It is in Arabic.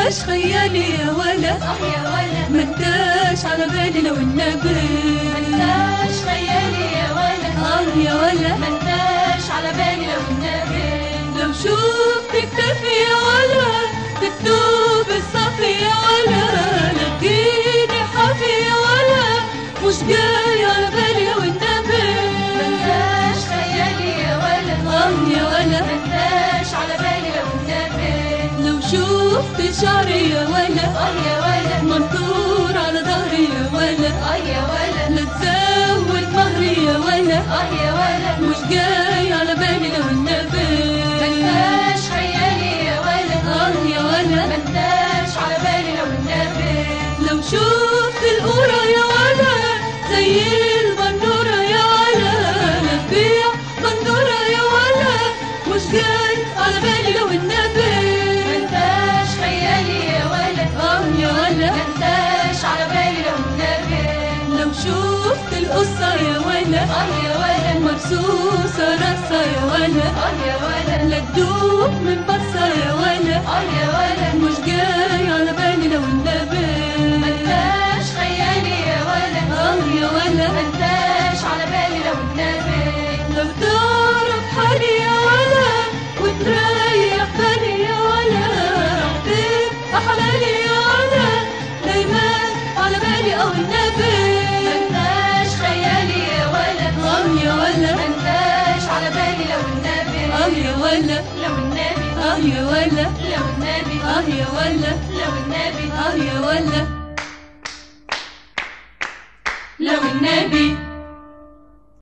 انتاش خيالي يا ولا، يا ولا ما انتاش على بالي لو النبي، ما انتاش خيالي يا ولا، يا ولا ما انتاش على بالي لو النبي. لو شفت كتافي يا ولا تكتب الصافي يا ولا، لقيني حافي يا ولا مش جاي على بالي لو النبي، ما انتاش خيالي يا ولا، يا ولا ما انتاش على بالي لو النبي. لو شفت شعري يا ولا، يا ولا منطور على ظهري يا ولا، يا ولا لا تزود مهري يا ولا، يا ولا مش جاي على بالي لو النبي، ما انتاش خيالي يا ولا، يا ولا ما انتاش على بالي لو النبي. لو شفت القورة يا ولا زي البندورة يا ولا، لا تبيع بندورة يا ولا مش جاي على بالي لو النبي، ما انتاش خيالي يا ولا، يا ولا ما انتاش على بالي لو النبي. لو شفت القصة يا ولا يا ولا مرصوصة راسها يا ولا، يا ولا لا تدوب من بصة يا ولا يا ولا مش جاي على بالي لو النبي، ما انتاش خيالي يا ولا، يا ولا ما انتاش على بالي لو النبي. لو تعرف حالي يا ولا وتريح بالي يا ولا، راح تبقى حلالي يا ولا دايما على بالي او النبي، ما انتاش خيالي يا ولا، يا ولا ما انتاش على بالي لو النبي. يا ولا لو النبي يا ولا لو النبي يا ولا لو النبي